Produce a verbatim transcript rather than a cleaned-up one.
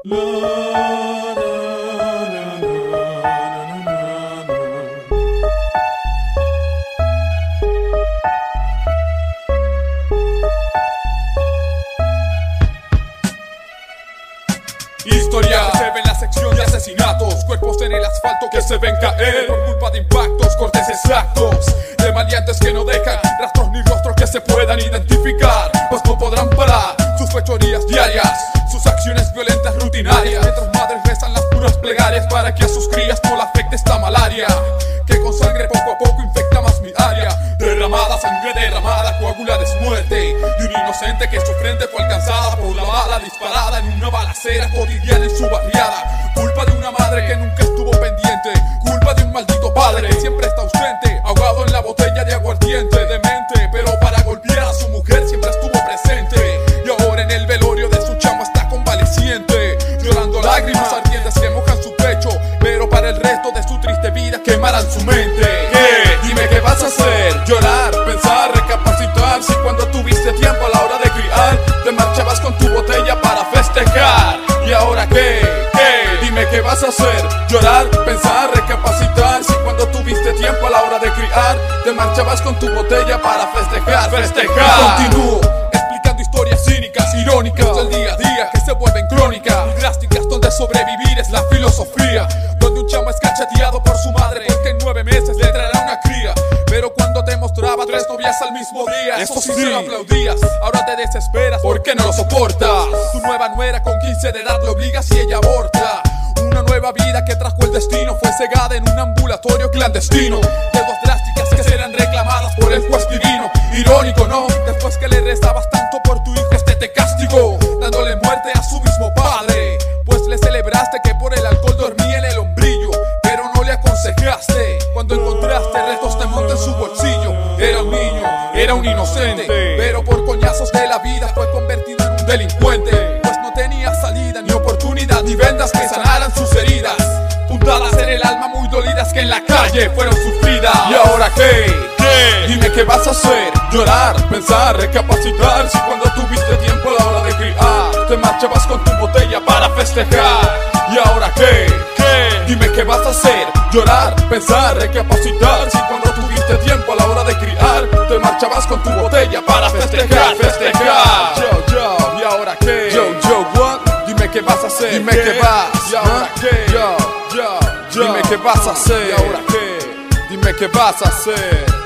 Historia se ve en la sección de asesinatos, cuerpos en el asfalto que se ven caer por culpa de impactos, cortes exactos de maleantes que no dejan rastros ni rostros que se puedan identificar, pues no podrán parar sus fechorías diarias, sus acciones violentas rutinarias, mientras madres rezan las puras plegarias para que a sus crías no le afecte esta malaria que con sangre poco a poco infecta más mi área. Derramada, sangre derramada, coagula desmuerte de un inocente que su frente fue alcanzada por la bala disparada en una balacera cotidiana en su barriada. Culpa de una madre que nunca estuvo pendiente, culpa de un maldito padre que siempre está ausente, ahogado en la botella de aguardiente, demente, pero para golpear a su mujer siempre estuvo presente. Y ahora en el velorio de su chama está convaleciente, llorando lágrimas ardientes que mojan su pecho, pero para el resto de su triste vida quemarán su mente. ¿Qué? Dime qué vas a hacer, llorar, pensar, recapacitar, si cuando tuviste tiempo a la hora de criar te marchabas con tu botella para festejar. ¿Y ahora qué? ¿Qué? Dime qué vas a hacer, llorar, pensar, recapacitar, si cuando tuviste tiempo a la hora de criar te marchabas con tu botella para festejar, festejar. Y continúo explicando historias cínicas, irónicas del día a día que se vuelven crónicas y drásticas, donde sobrevivir es la filosofía, donde un chamo es cacheteado por su madre porque en nueve meses le traerá una cría, pero cuando te mostraba tres novias al mismo día, eso sí se lo aplaudías. Ahora te desesperas porque no lo soportas. Tu nueva nuera con quince de edad lo obligas y ella aborta. Una nueva vida que trajo el destino fue cegada en un ambulatorio clandestino. Deudas drásticas que serán reclamadas por el juez divino. Irónico, ¿no? Después que le rezabas tanto por tu hijo, este te castigó, dándole muerte a su mismo padre. Pues le celebraste que por el alcohol dormía en el hombrillo, pero no le aconsejaste cuando encontraste restos de monte en su bolsillo. Era un niño, era un inocente, pero por coñazos de la vida fue convertido en un delincuente, pues no tenía salida ni oportunidad ni vendas que sanaran sus heridas, puntadas en el alma muy dolidas que en la calle fueron sufridas. ¿Y ahora qué? ¿Qué? Dime qué vas a hacer, llorar, pensar, recapacitar, si cuando tuviste tiempo a la hora de criar te marchabas con tu botella para festejar. ¿Y ahora qué? ¿Qué? Dime qué vas a hacer, llorar, pensar, recapacitar, si cuando tuviste tiempo a la hora de criar te marchabas con tu botella para festejar, festejar. Yo, yo, ¿y ahora qué? Yo, yo, what? Dime qué vas a hacer, dime qué vas. ¿Y ahora qué? Yo, yo, yo, dime qué vas a hacer. ¿Y ahora qué? Dime qué vas a hacer.